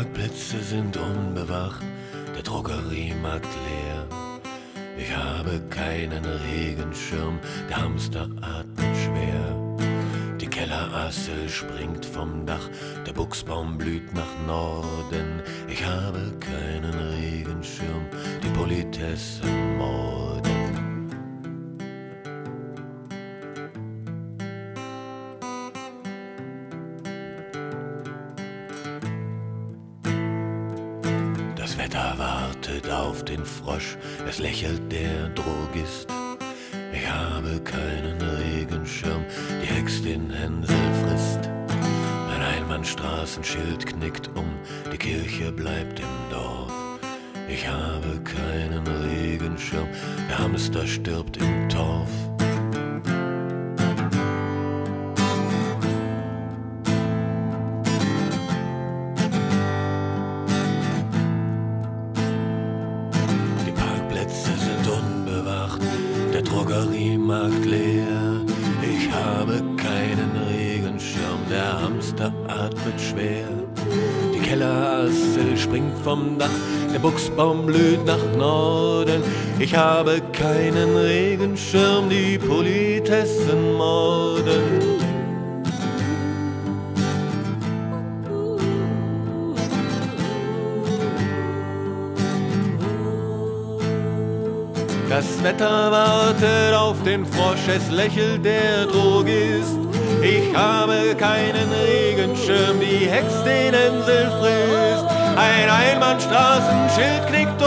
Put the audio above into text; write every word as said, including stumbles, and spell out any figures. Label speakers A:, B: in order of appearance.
A: Parkplätze sind unbewacht, der Drogeriemarkt leer. Ich habe keinen Regenschirm, der Hamster atmet schwer. Die Kellerassel springt vom Dach, der Buchsbaum blüht nach Norden. Ich habe keinen Regenschirm, die Politessen morden. Das Wetter wartet auf den Frosch, es lächelt der Drogist. Ich habe keinen Regenschirm, die Hex den Hänsel frisst. Mein Einbahnstraßenschild knickt um, die Kirche bleibt im Dorf. Ich habe keinen Regenschirm, der Hamster stirbt im Torf. Der Drogeriemarkt leer, ich habe keinen Regenschirm, der Hamster atmet schwer. Die Kellerassel springt vom Dach, der Buchsbaum blüht nach Norden. Ich habe keinen Regenschirm, die Politessen morden. Das Wetter wartet auf den Frosch, es lächelt der Drogist. Ich habe keinen Regenschirm, die Hex den Hänsel frisst. Ein Einbahnstraßenschild knickt